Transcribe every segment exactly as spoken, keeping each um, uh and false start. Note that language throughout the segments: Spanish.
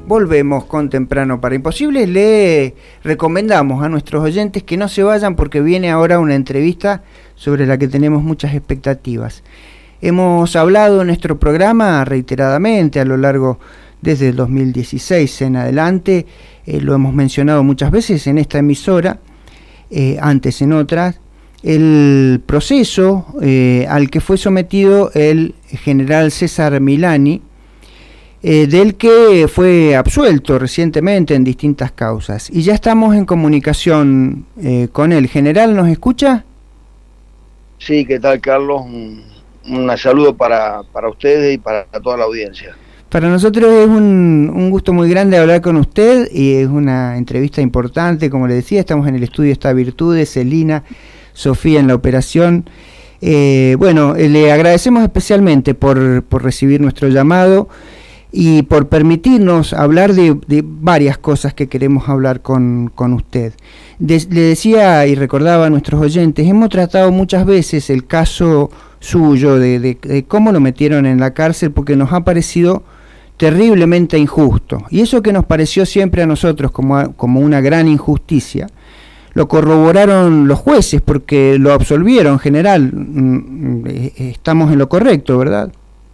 volvemos con Temprano para Imposibles. Le recomendamos a nuestros oyentes que no se vayan porque viene ahora una entrevista sobre la que tenemos muchas expectativas. Hemos hablado en nuestro programa reiteradamente a lo largo desde el dos mil dieciséis en adelante, eh, lo hemos mencionado muchas veces en esta emisora, eh, antes en otras, el proceso eh, al que fue sometido el general César Milani, eh, del que fue absuelto recientemente en distintas causas. Y ya estamos en comunicación eh, con él. General, ¿nos escucha? Sí, ¿qué tal, Carlos? Un, un saludo para, para ustedes y para toda la audiencia. Para nosotros es un, un gusto muy grande hablar con usted y es una entrevista importante, como le decía, estamos en el estudio, está Virtudes, Celina, Sofía en la operación. Eh, bueno, eh, le agradecemos especialmente por, por recibir nuestro llamado y por permitirnos hablar de, de varias cosas que queremos hablar con, con usted. De, le decía y recordaba a nuestros oyentes, hemos tratado muchas veces el caso suyo de, de, de cómo lo metieron en la cárcel porque nos ha parecido terriblemente injusto. Y eso que nos pareció siempre a nosotros como, como una gran injusticia, lo corroboraron los jueces porque lo absolvieron, general. Estamos en lo correcto, ¿verdad?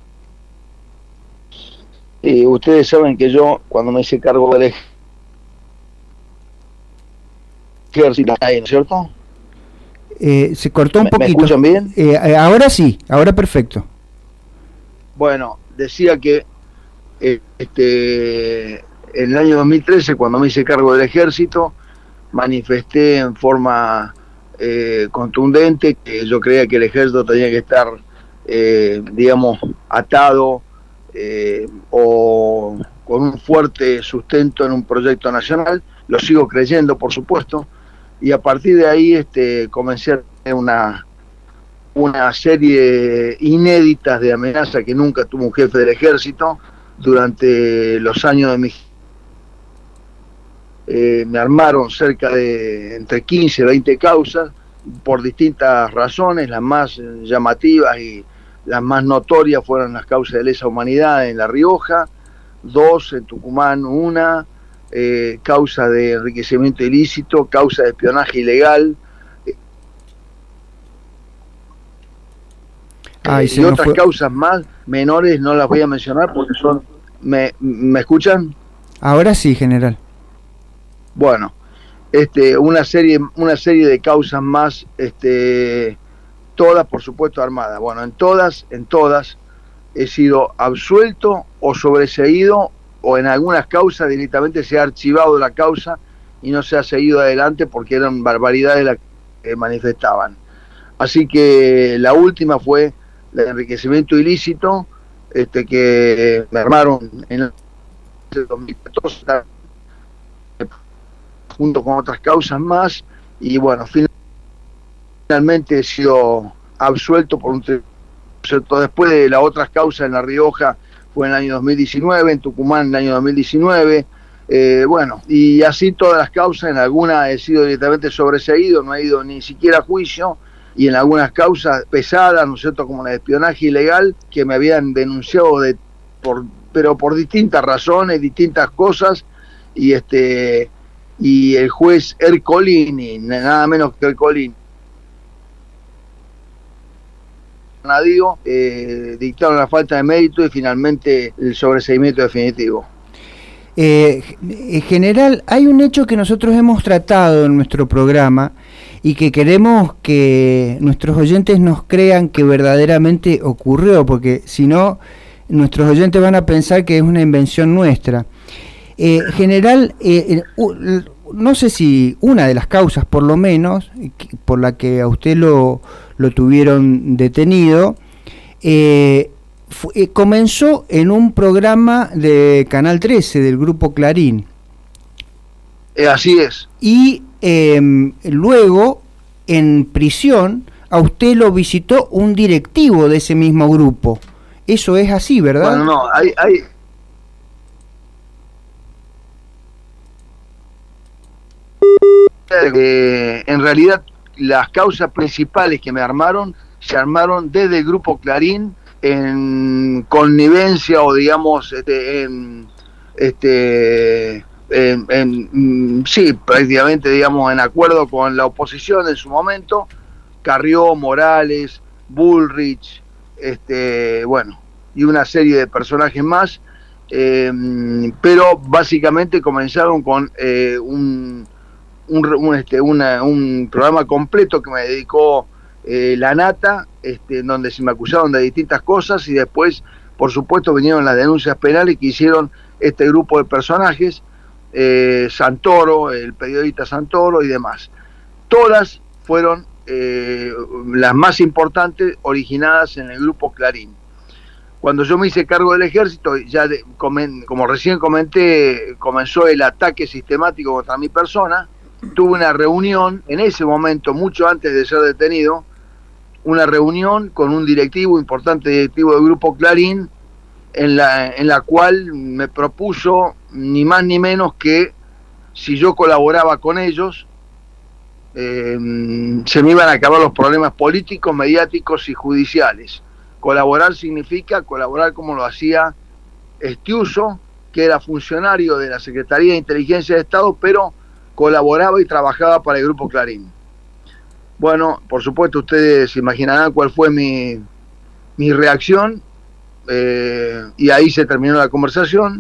Sí, ustedes saben que yo, cuando me hice cargo del ejército, ¿no es cierto? Eh, se cortó un ¿Me, poquito. ¿Me escuchan bien? Eh, ahora sí, ahora perfecto. Bueno, decía que eh, este, en el año dos mil trece, cuando me hice cargo del ejército, manifesté en forma eh, contundente que yo creía que el ejército tenía que estar, eh, digamos, atado eh, o con un fuerte sustento en un proyecto nacional. Lo sigo creyendo, por supuesto, y a partir de ahí este, comencé a tener una, una serie inédita de amenazas que nunca tuvo un jefe del ejército durante los años de mi Eh, me armaron cerca de entre quince y veinte causas por distintas razones. Las más llamativas y las más notorias fueron las causas de lesa humanidad en La Rioja, dos en Tucumán, una eh, causa de enriquecimiento ilícito, causa de espionaje ilegal, Ay, eh, y otras fue... causas más menores no las voy a mencionar porque son... ¿Me, me escuchan? Ahora sí, general. Bueno, este, una serie, una serie de causas más, este, todas por supuesto armadas. Bueno, en todas, en todas he sido absuelto o sobreseído, o en algunas causas directamente se ha archivado la causa y no se ha seguido adelante porque eran barbaridades las que manifestaban. Así que la última fue el enriquecimiento ilícito, este, que me armaron en el dos mil catorce. Junto con otras causas más, y bueno, finalmente he sido absuelto por un cierto. Después de las otras causas en La Rioja fue en el año dos mil diecinueve, en Tucumán en el año dos mil diecinueve, eh, bueno, y así todas las causas. En algunas he sido directamente sobreseído, no he ido ni siquiera a juicio, y en algunas causas pesadas, ¿no es cierto?, como la de espionaje ilegal, que me habían denunciado de por pero por distintas razones, distintas cosas, y este y el juez Ercolini, nada menos que Ercolini, eh, dictaron la falta de mérito y finalmente el sobreseimiento definitivo. Eh, general, hay un hecho que nosotros hemos tratado en nuestro programa y que queremos que nuestros oyentes nos crean que verdaderamente ocurrió, porque si no, nuestros oyentes van a pensar que es una invención nuestra. Eh, general, eh, eh, no sé si una de las causas, por lo menos, por la que a usted lo, lo tuvieron detenido, eh, fu, eh, comenzó en un programa de Canal trece, del Grupo Clarín. Eh, así es. Y eh, luego, en prisión, a usted lo visitó un directivo de ese mismo grupo. Eso es así, ¿verdad? Bueno, no, hay... hay... Eh, en realidad las causas principales que me armaron se armaron desde el Grupo Clarín en connivencia o digamos este, en, este, en, en, sí, prácticamente, digamos, en acuerdo con la oposición en su momento, Carrió, Morales, Bullrich, este, bueno, y una serie de personajes más, eh, pero básicamente comenzaron con eh, un, un, un, este, una, un programa completo que me dedicó eh, La Nata, este, donde se me acusaron de distintas cosas, y después, por supuesto, vinieron las denuncias penales que hicieron este grupo de personajes, eh, Santoro, el periodista Santoro y demás. Todas fueron eh, las más importantes originadas en el grupo Clarín. Cuando yo me hice cargo del ejército, ya de, como recién comenté, comenzó el ataque sistemático contra mi persona. Tuve una reunión, en ese momento, mucho antes de ser detenido, una reunión con un directivo, importante directivo del grupo Clarín, en la, en la cual me propuso ni más ni menos que si yo colaboraba con ellos, eh, se me iban a acabar los problemas políticos, mediáticos y judiciales. Colaborar significa colaborar como lo hacía Estiuso, que era funcionario de la Secretaría de Inteligencia de Estado, pero colaboraba y trabajaba para el Grupo Clarín. Bueno, por supuesto ustedes se imaginarán cuál fue mi, mi reacción, eh, y ahí se terminó la conversación,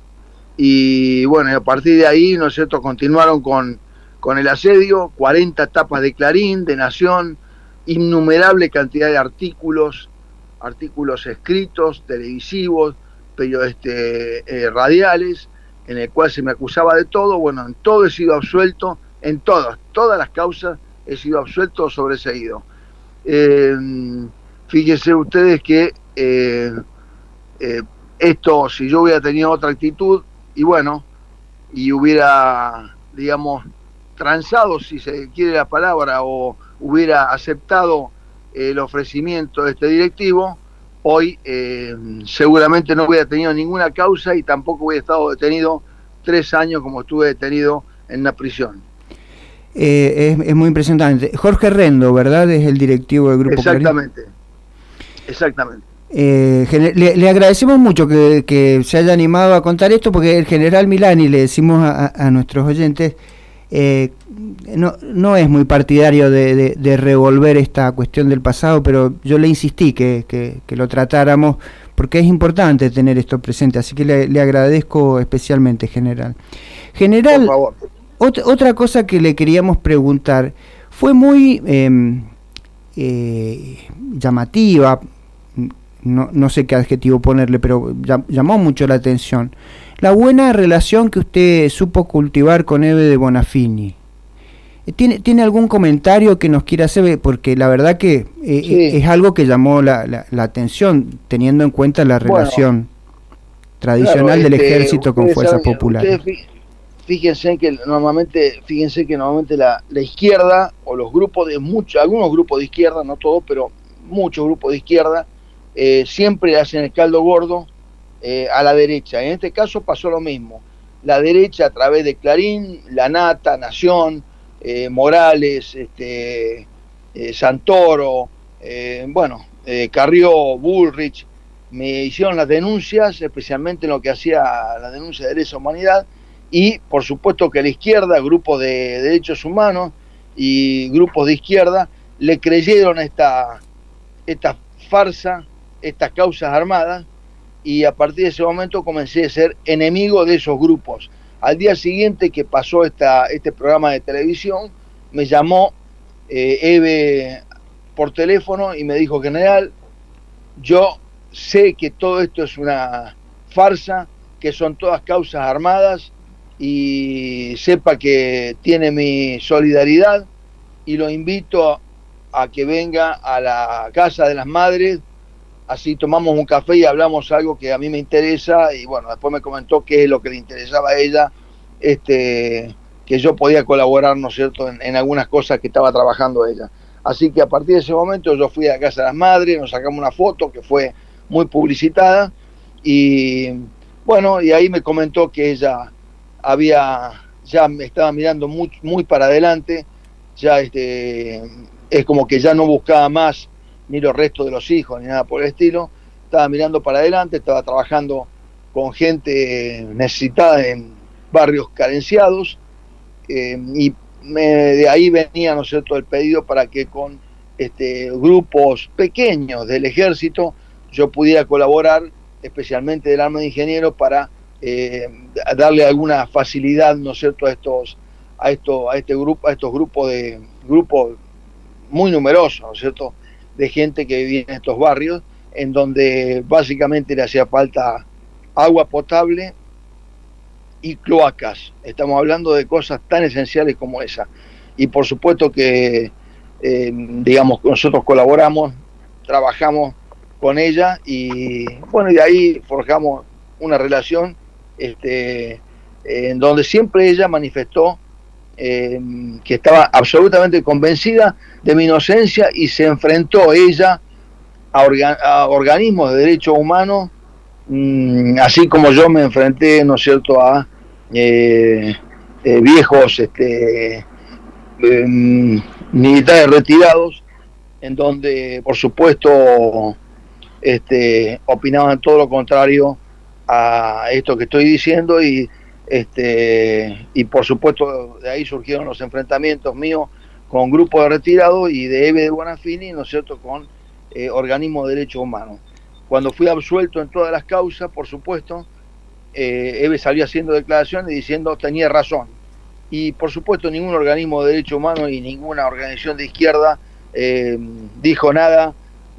y bueno, y a partir de ahí, ¿no es cierto?, continuaron con, con el asedio, cuarenta tapas de Clarín, de Nación, innumerable cantidad de artículos, artículos escritos, televisivos, pero este, eh, radiales, en el cual se me acusaba de todo. Bueno, en todo he sido absuelto, en todas, todas las causas he sido absuelto o sobreseído. Eh, fíjense ustedes que eh, eh, esto, si yo hubiera tenido otra actitud, y bueno, y hubiera, digamos, transado, si se quiere la palabra, o hubiera aceptado el ofrecimiento de este directivo, hoy eh, seguramente no hubiera tenido ninguna causa y tampoco hubiera estado detenido tres años como estuve detenido en una prisión. Eh, es, es muy impresionante. Jorge Rendo, ¿verdad? Es el directivo del Grupo Clarín. Exactamente, exactamente. Eh, le, le agradecemos mucho que, que se haya animado a contar esto, porque el general Milani, le decimos a, a nuestros oyentes, eh, no, no es muy partidario de, de, de revolver esta cuestión del pasado, pero yo le insistí que, que, que lo tratáramos, porque es importante tener esto presente, así que le, le agradezco especialmente, general. General, por favor. Ot- otra cosa que le queríamos preguntar, fue muy eh, eh, llamativa, no, no sé qué adjetivo ponerle, pero llamó mucho la atención, la buena relación que usted supo cultivar con Eve de Bonafini. ¿Tiene, ¿Tiene algún comentario que nos quiera hacer? Porque la verdad que eh, sí. es algo que llamó la, la, la atención, teniendo en cuenta la relación bueno, tradicional claro, del este, ejército con fuerzas saben, populares. Fíjense que normalmente, fíjense que normalmente la, la izquierda, o los grupos de muchos, algunos grupos de izquierda, no todos, pero muchos grupos de izquierda, eh, siempre hacen el caldo gordo eh, a la derecha. En este caso pasó lo mismo. La derecha, a través de Clarín, La Nata, Nación, eh, Morales, este, eh, Santoro, eh, bueno, eh, Carrió, Bullrich, me hicieron las denuncias, especialmente en lo que hacía la denuncia de lesa humanidad, y por supuesto que la izquierda, grupos de derechos humanos y grupos de izquierda, le creyeron esta, esta farsa, estas causas armadas, y a partir de ese momento comencé a ser enemigo de esos grupos. Al día siguiente que pasó esta, este programa de televisión, me llamó eh, Eve por teléfono y me dijo: general, yo sé que todo esto es una farsa, que son todas causas armadas, y sepa que tiene mi solidaridad, y lo invito a que venga a la Casa de las Madres, así tomamos un café y hablamos algo que a mí me interesa. Y bueno, después me comentó qué es lo que le interesaba a ella, este, que yo podía colaborar, ¿no es cierto?, en, en algunas cosas que estaba trabajando ella. Así que a partir de ese momento yo fui a la Casa de las Madres, nos sacamos una foto que fue muy publicitada, y bueno, y ahí me comentó que ella había, ya me estaba mirando muy, muy para adelante, ya este, es como que ya no buscaba más ni los restos de los hijos ni nada por el estilo, estaba mirando para adelante, estaba trabajando con gente necesitada en barrios carenciados, eh, y me, de ahí venía, ¿no es cierto?, el pedido para que con este, grupos pequeños del ejército yo pudiera colaborar, especialmente del arma de ingeniero, para eh, darle alguna facilidad, ¿no es cierto?, a estos, a esto, a este grupo, a estos grupos de grupos muy numerosos, ¿no es cierto?, de gente que vivía en estos barrios, en donde básicamente le hacía falta agua potable y cloacas. Estamos hablando de cosas tan esenciales como esa. Y por supuesto que, eh, digamos, nosotros colaboramos, trabajamos con ella y, bueno, y de ahí forjamos una relación este, en donde siempre ella manifestó eh, que estaba absolutamente convencida de mi inocencia y se enfrentó ella a, organ a organismos de derechos humanos, mmm, así como yo me enfrenté, ¿no es cierto?, a eh, eh, viejos este, eh, militares retirados, en donde, por supuesto, este, opinaban todo lo contrario a esto que estoy diciendo, y este y por supuesto de ahí surgieron los enfrentamientos míos con grupos de retirados y de Eve de Bonafini, ¿no es cierto?, con eh, organismos de derechos humanos. Cuando fui absuelto en todas las causas, por supuesto, eh, Eve salió haciendo declaraciones diciendo tenía razón, y por supuesto ningún organismo de derechos humanos y ninguna organización de izquierda eh, dijo nada,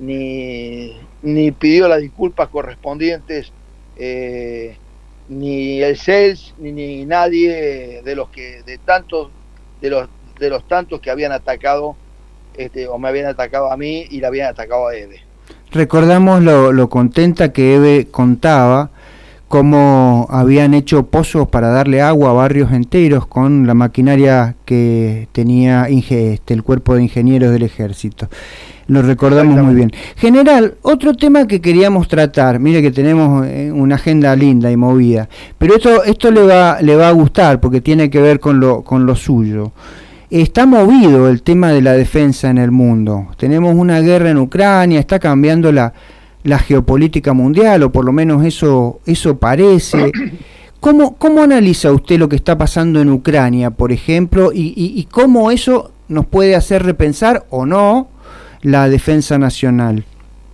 ni, ni pidió las disculpas correspondientes, eh, ni el C E L S ni, ni nadie de los que de tantos de los de los tantos que habían atacado este, o me habían atacado a mí y la habían atacado a Eve. Recordamos lo, lo contenta que Eve contaba cómo habían hecho pozos para darle agua a barrios enteros con la maquinaria que tenía este, el cuerpo de ingenieros del ejército. Lo recordamos muy bien. General, otro tema que queríamos tratar, mire que tenemos eh, una agenda linda y movida, pero esto esto le va le va a gustar porque tiene que ver con lo con lo suyo. Está movido el tema de la defensa en el mundo. Tenemos una guerra en Ucrania, está cambiando la la geopolítica mundial, o por lo menos eso eso parece. ¿Cómo cómo analiza usted lo que está pasando en Ucrania, por ejemplo, y, y, y cómo eso nos puede hacer repensar o no la defensa nacional?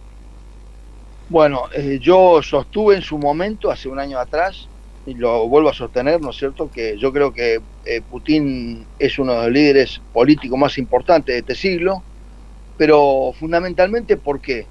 Bueno, eh, yo sostuve en su momento, hace un año atrás, y lo vuelvo a sostener, ¿no es cierto?, que yo creo que eh, Putin es uno de los líderes políticos más importantes de este siglo, pero fundamentalmente porque,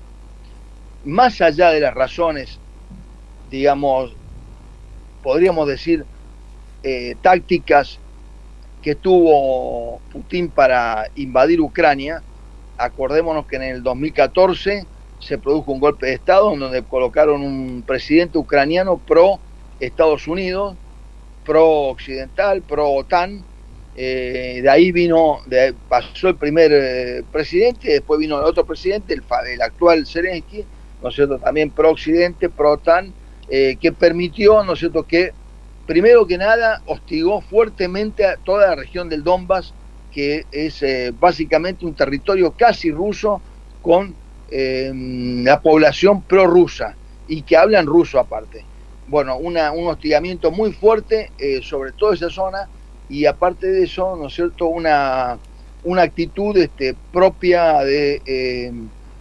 más allá de las razones, digamos, podríamos decir, eh, tácticas que tuvo Putin para invadir Ucrania, acordémonos que en el dos mil catorce se produjo un golpe de Estado en donde colocaron un presidente ucraniano pro Estados Unidos, pro occidental, pro OTAN. Eh, de ahí vino, de, pasó el primer eh, presidente, después vino el otro presidente, el, el actual Zelensky, ¿no es cierto?, también pro occidente, pro OTAN, eh, que permitió, ¿no es cierto?, que primero que nada hostigó fuertemente a toda la región del Donbass, que es eh, básicamente un territorio casi ruso con eh, la población prorrusa y que hablan ruso aparte. Bueno, una, un hostigamiento muy fuerte eh, sobre toda esa zona, y aparte de eso, ¿no es cierto?, una, una actitud este, propia de, eh,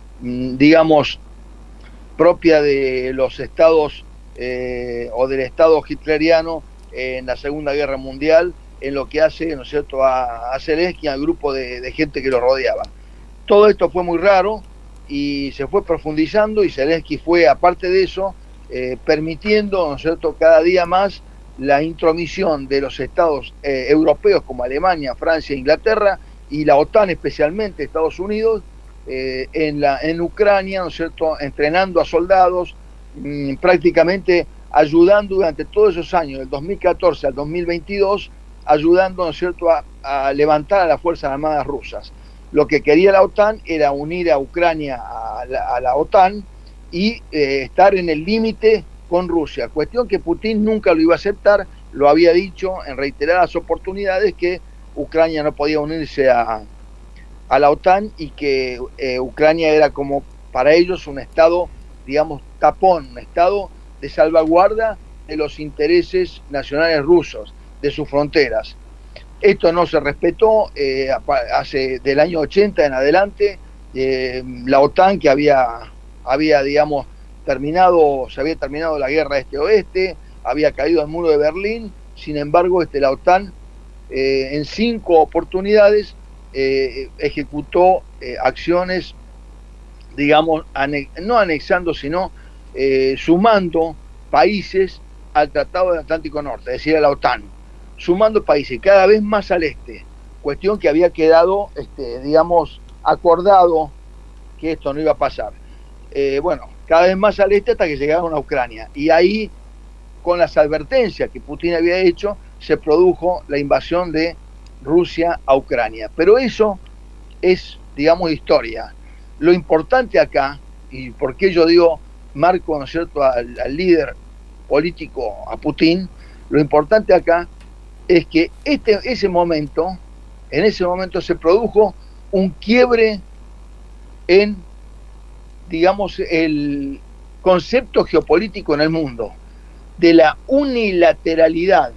digamos, propia de los estados eh, o del estado hitleriano eh, en la Segunda Guerra Mundial, en lo que hace, ¿no es cierto?, a, a Zelensky, al grupo de, de gente que lo rodeaba. Todo esto fue muy raro y se fue profundizando, y Zelensky fue, aparte de eso, eh, permitiendo, ¿no es cierto?, cada día más la intromisión de los estados eh, europeos como Alemania, Francia, Inglaterra, y la OTAN, especialmente Estados Unidos, eh, en, la, en Ucrania, ¿no es cierto?, entrenando a soldados, mmm, prácticamente ayudando durante todos esos años, del dos mil catorce al dos mil veintidós, ayudando, ¿no es cierto?, a, a levantar a las Fuerzas Armadas rusas. Lo que quería la OTAN era unir a Ucrania a la, a la OTAN y eh, estar en el límite con Rusia, cuestión que Putin nunca lo iba a aceptar. Lo había dicho en reiteradas oportunidades que Ucrania no podía unirse a, a la OTAN, y que eh, Ucrania era como para ellos un estado, digamos, tapón, un estado de salvaguarda de los intereses nacionales rusos, de sus fronteras. Esto no se respetó eh, hace del año ochenta en adelante. Eh, la OTAN, que había, había, digamos, terminado, se había terminado la guerra este-oeste, había caído el muro de Berlín. Sin embargo, este, la OTAN eh, en cinco oportunidades eh, ejecutó eh, acciones, digamos, ane no anexando, sino eh, sumando países al Tratado del Atlántico Norte, es decir, a la OTAN, sumando países cada vez más al este, cuestión que había quedado, este, digamos, acordado que esto no iba a pasar. Eh, bueno, cada vez más al este hasta que llegaron a Ucrania, y ahí, con las advertencias que Putin había hecho, se produjo la invasión de Rusia a Ucrania. Pero eso es, digamos, historia. Lo importante acá, y por qué yo digo, marco, ¿no es cierto?, al, al líder político, a Putin, lo importante acá es que este, ese momento, en ese momento se produjo un quiebre en, digamos, el concepto geopolítico en el mundo, de la unilateralidad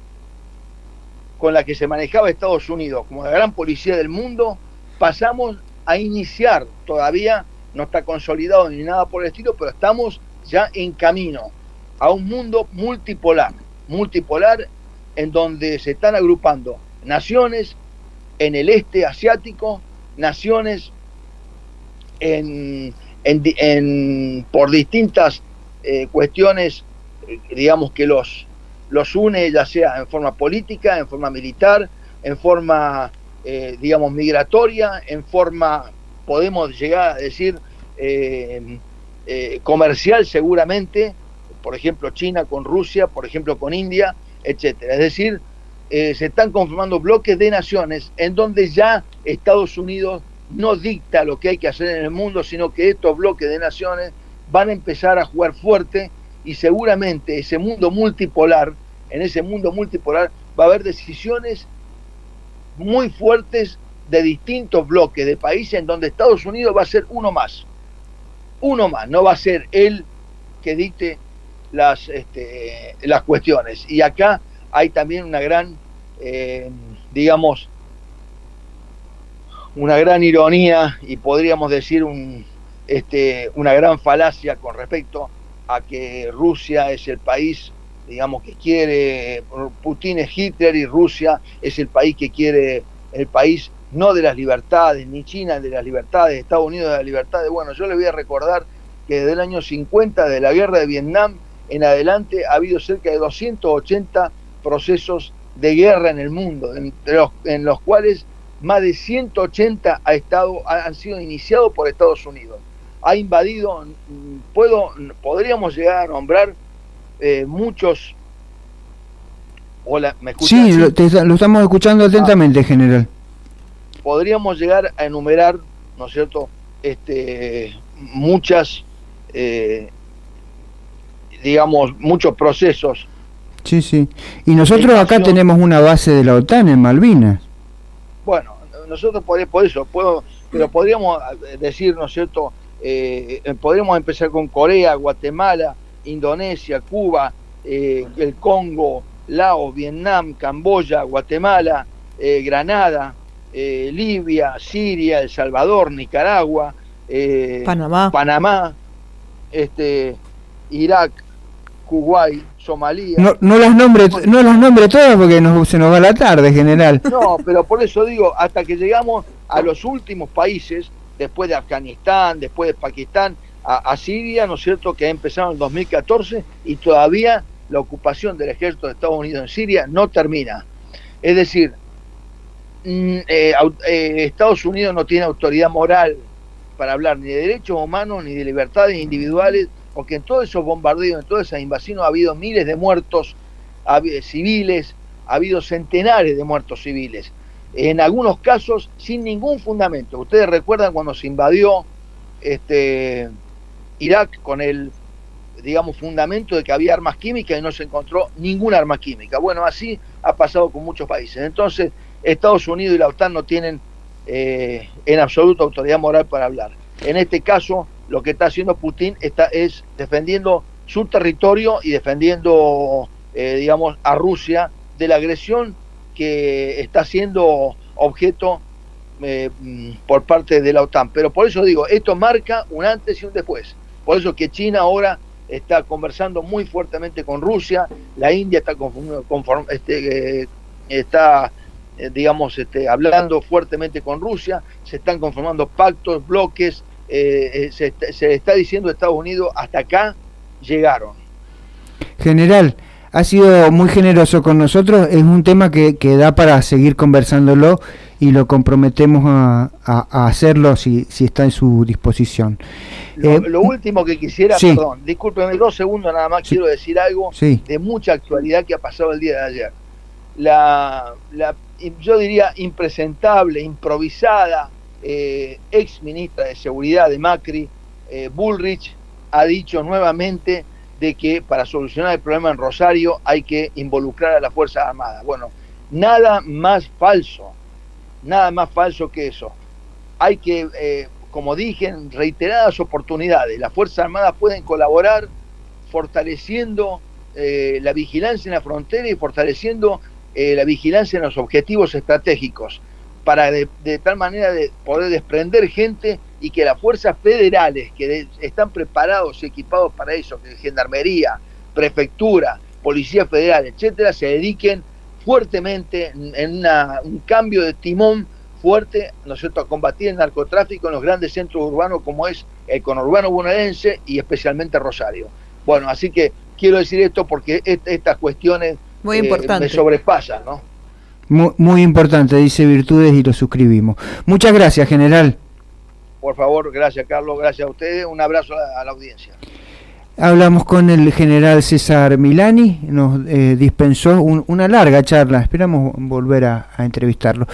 con la que se manejaba Estados Unidos como la gran policía del mundo, pasamos a iniciar, todavía no está consolidado ni nada por el estilo, pero estamos ya en camino a un mundo multipolar, multipolar en donde se están agrupando naciones en el este asiático, naciones en, en, en por distintas eh, cuestiones, eh, digamos, que los, los une, ya sea en forma política, en forma militar, en forma, eh, digamos, migratoria, en forma, podemos llegar a decir, eh, eh, comercial seguramente, por ejemplo China con Rusia, por ejemplo con India, etcétera. Es decir, eh, se están conformando bloques de naciones en donde ya Estados Unidos no dicta lo que hay que hacer en el mundo, sino que estos bloques de naciones van a empezar a jugar fuerte, y seguramente ese mundo multipolar, en ese mundo multipolar va a haber decisiones muy fuertes de distintos bloques de países en donde Estados Unidos va a ser uno más, uno más, no va a ser él que dicte las, este, las cuestiones. Y acá hay también una gran, eh, digamos, una gran ironía, y podríamos decir un, este, una gran falacia con respecto a que Rusia es el país, digamos, que quiere, Putin es Hitler y Rusia es el país que quiere, el país no de las libertades, ni China de las libertades, Estados Unidos de las libertades. Bueno, yo le voy a recordar que desde el año cincuenta, de la guerra de Vietnam en adelante, ha habido cerca de doscientos ochenta procesos de guerra en el mundo, entre los, en los cuales más de ciento ochenta ha estado, han sido iniciados por Estados Unidos. Ha invadido, puedo, podríamos llegar a nombrar eh, muchos. Hola, ¿me escuchan? Sí, lo, te, lo estamos escuchando atentamente, ah, general. Podríamos llegar a enumerar, ¿no es cierto?, este, muchas, eh, digamos, muchos procesos. Sí, sí. Y nosotros acá tenemos una base de la OTAN en Malvinas. Bueno, nosotros por, por eso, puedo, pero podríamos decir, ¿no es cierto?, eh, podríamos empezar con Corea, Guatemala, Indonesia, Cuba, eh, el Congo, Laos, Vietnam, Camboya, Guatemala, eh, Granada, eh, Libia, Siria, El Salvador, Nicaragua, eh, Panamá, Panamá, este, Irak, Kuwait, Somalia. No, no las nombre, no las nombre todas porque nos, se nos va la tarde, general. No, pero por eso digo, hasta que llegamos a los últimos países, después de Afganistán, después de Pakistán, a, a Siria, ¿no es cierto?, que ha empezado en el dos mil catorce, y todavía la ocupación del ejército de Estados Unidos en Siria no termina. Es decir, eh, eh, Estados Unidos no tiene autoridad moral para hablar ni de derechos humanos ni de libertades individuales, porque en todos esos bombardeos, en todas esas invasiones ha habido miles de muertos civiles, ha habido centenares de muertos civiles, en algunos casos sin ningún fundamento. Ustedes recuerdan cuando se invadió este, Irak con el, digamos, fundamento de que había armas químicas y no se encontró ninguna arma química. Bueno, así ha pasado con muchos países. Entonces, Estados Unidos y la OTAN no tienen eh, en absoluto autoridad moral para hablar. En este caso, lo que está haciendo Putin está, es defendiendo su territorio y defendiendo, eh, digamos, a Rusia de la agresión que está siendo objeto eh, por parte de la OTAN. Pero por eso digo, esto marca un antes y un después. Por eso que China ahora está conversando muy fuertemente con Rusia, la India está, conform, conform, este, eh, está eh, digamos, este, hablando fuertemente con Rusia, se están conformando pactos, bloques, eh, eh, se, se está diciendo a Estados Unidos, hasta acá llegaron. General, ha sido muy generoso con nosotros, es un tema que, que da para seguir conversándolo y lo comprometemos a, a, a hacerlo si, si está en su disposición. Lo, eh, lo último que quisiera, sí. perdón, discúlpeme dos segundos nada más, sí. Quiero decir algo sí. de mucha actualidad que ha pasado el día de ayer. La, la yo diría impresentable, improvisada, eh, ex ministra de Seguridad de Macri, eh, Bullrich, ha dicho nuevamente de que para solucionar el problema en Rosario hay que involucrar a las Fuerzas Armadas. Bueno, nada más falso, nada más falso que eso. Hay que, eh, como dije, en reiteradas oportunidades, las Fuerzas Armadas pueden colaborar fortaleciendo eh, la vigilancia en la frontera y fortaleciendo eh, la vigilancia en los objetivos estratégicos, para de, de tal manera de poder desprender gente y que las fuerzas federales que de, están preparados y equipados para eso, que Gendarmería, Prefectura, Policía Federal, etcétera, se dediquen fuertemente en, en una, un cambio de timón fuerte, ¿no es cierto?, a combatir el narcotráfico en los grandes centros urbanos como es el conurbano bonaerense y especialmente Rosario. Bueno, así que quiero decir esto porque est estas cuestiones muy eh, importante. me sobrepasan, ¿no? Muy, muy importante, dice Virtudes y lo suscribimos. Muchas gracias, general. Por favor, gracias Carlos, gracias a ustedes, un abrazo a la, a la audiencia. Hablamos con el general César Milani, nos eh, dispensó un, una larga charla, esperamos volver a, a entrevistarlo.